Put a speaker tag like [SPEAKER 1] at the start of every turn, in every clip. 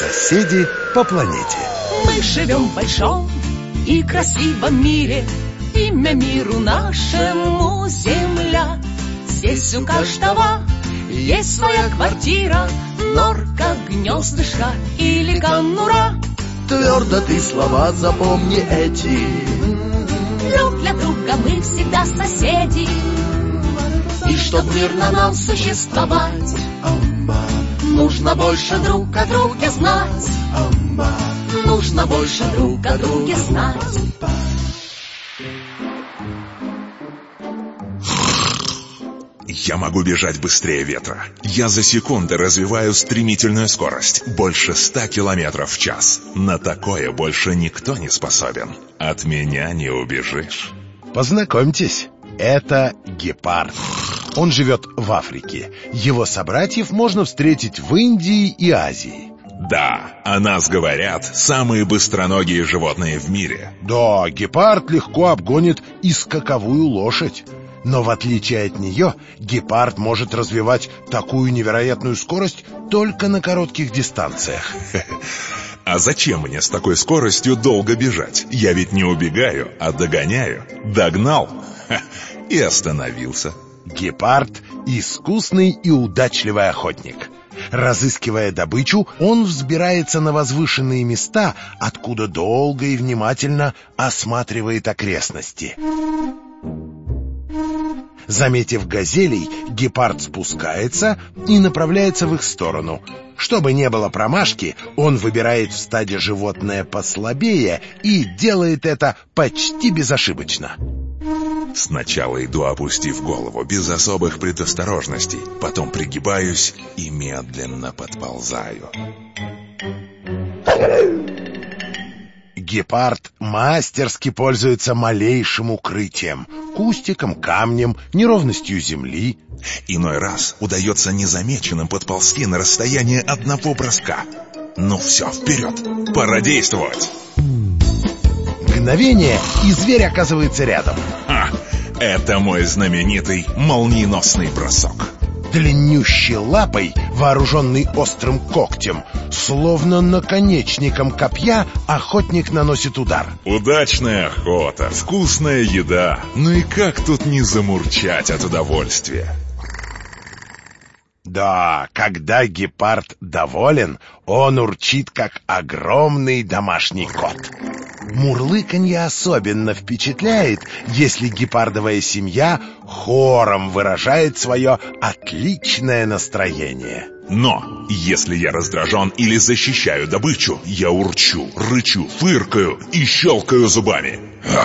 [SPEAKER 1] Соседи по планете.
[SPEAKER 2] Мы живем в большом и красивом мире. Имя миру нашему Земля. Здесь у каждого есть своя квартира, норка, гнездышко или конура.
[SPEAKER 3] Твердо ты слова запомни эти.
[SPEAKER 2] Друг для друга мы всегда соседи. И чтоб мирно нам существовать, нужно больше друг о друге знать. Нужно больше друг о друге знать.
[SPEAKER 4] Я могу бежать быстрее ветра. Я за секунды развиваю стремительную скорость. Больше 100 километров в час. На такое больше никто не способен. От меня не убежишь.
[SPEAKER 1] Познакомьтесь, это гепард. Он живет в Африке. Его собратьев можно встретить в Индии и Азии.
[SPEAKER 4] Да, о нас говорят самые быстроногие животные в мире.
[SPEAKER 1] Да, гепард легко обгонит и скаковую лошадь. Но в отличие от нее, гепард может развивать такую невероятную скорость только на коротких дистанциях.
[SPEAKER 4] А зачем мне с такой скоростью долго бежать? Я ведь не убегаю, а догоняю. Догнал и остановился.
[SPEAKER 1] Гепард — искусный и удачливый охотник. Разыскивая добычу, он взбирается на возвышенные места, откуда долго и внимательно осматривает окрестности. Заметив газелей, гепард спускается и направляется в их сторону. Чтобы не было промашки, он выбирает в стаде животное послабее и делает это почти безошибочно.
[SPEAKER 4] Сначала иду, опустив голову, без особых предосторожностей. Потом пригибаюсь и медленно подползаю.
[SPEAKER 1] Гепард мастерски пользуется малейшим укрытием — кустиком, камнем, неровностью земли.
[SPEAKER 4] Иной раз удается незамеченным подползти на расстояние одного броска. Ну все, вперед, пора действовать.
[SPEAKER 1] Мгновение, и зверь оказывается рядом.
[SPEAKER 4] Это мой знаменитый молниеносный бросок.
[SPEAKER 1] Длиннющей лапой, вооруженный острым когтем, словно наконечником копья, охотник наносит удар.
[SPEAKER 4] Удачная охота, вкусная еда. Ну и как тут не замурчать от удовольствия?
[SPEAKER 1] Да, когда гепард доволен, он урчит, как огромный домашний кот. Мурлыканье особенно впечатляет, если гепардовая семья хором выражает свое отличное настроение.
[SPEAKER 4] Но если я раздражен или защищаю добычу, я урчу, рычу, фыркаю и щелкаю зубами.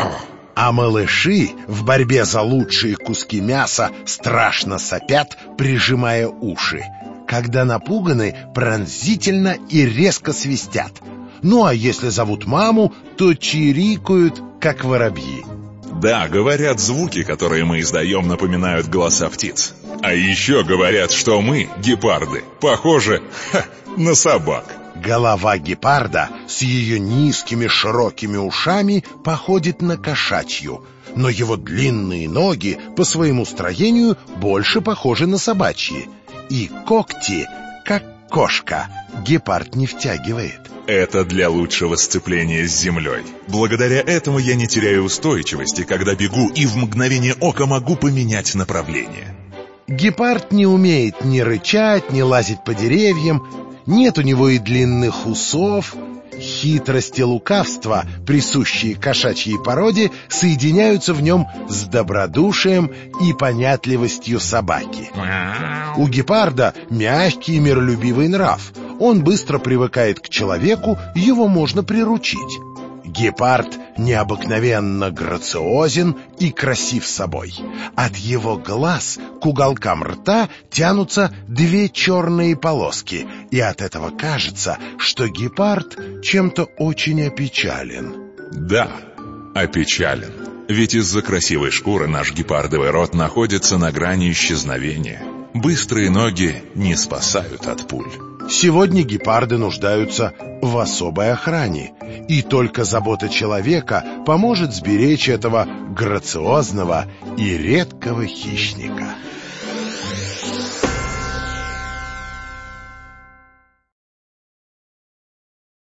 [SPEAKER 1] А малыши в борьбе за лучшие куски мяса страшно сопят, прижимая уши. Когда напуганы, пронзительно и резко свистят. Ну а если зовут маму, то чирикают, как воробьи.
[SPEAKER 4] Да, говорят, звуки, которые мы издаем, напоминают голоса птиц. А еще говорят, что мы, гепарды, похожи на собак.
[SPEAKER 1] Голова гепарда с ее низкими широкими ушами походит на кошачью, но его длинные ноги по своему строению больше похожи на собачьи. И когти, как кошка, гепард не втягивает.
[SPEAKER 4] Это для лучшего сцепления с землей. Благодаря этому я не теряю устойчивости, когда бегу, и в мгновение ока могу поменять направление.
[SPEAKER 1] Гепард не умеет ни рычать, ни лазить по деревьям. Нет у него и длинных усов. Хитрость и лукавство, присущие кошачьей породе, соединяются в нем с добродушием и понятливостью собаки. У гепарда мягкий и миролюбивый нрав. Он быстро привыкает к человеку, его можно приручить. Гепард необыкновенно грациозен и красив собой. От его глаз к уголкам рта тянутся две черные полоски, и от этого кажется, что гепард чем-то очень опечален.
[SPEAKER 4] Да, опечален. Ведь из-за красивой шкуры наш гепардовый род находится на грани исчезновения. Быстрые ноги не спасают от пуль.
[SPEAKER 1] Сегодня гепарды нуждаются в особой охране, и только забота человека поможет сберечь этого грациозного и редкого хищника.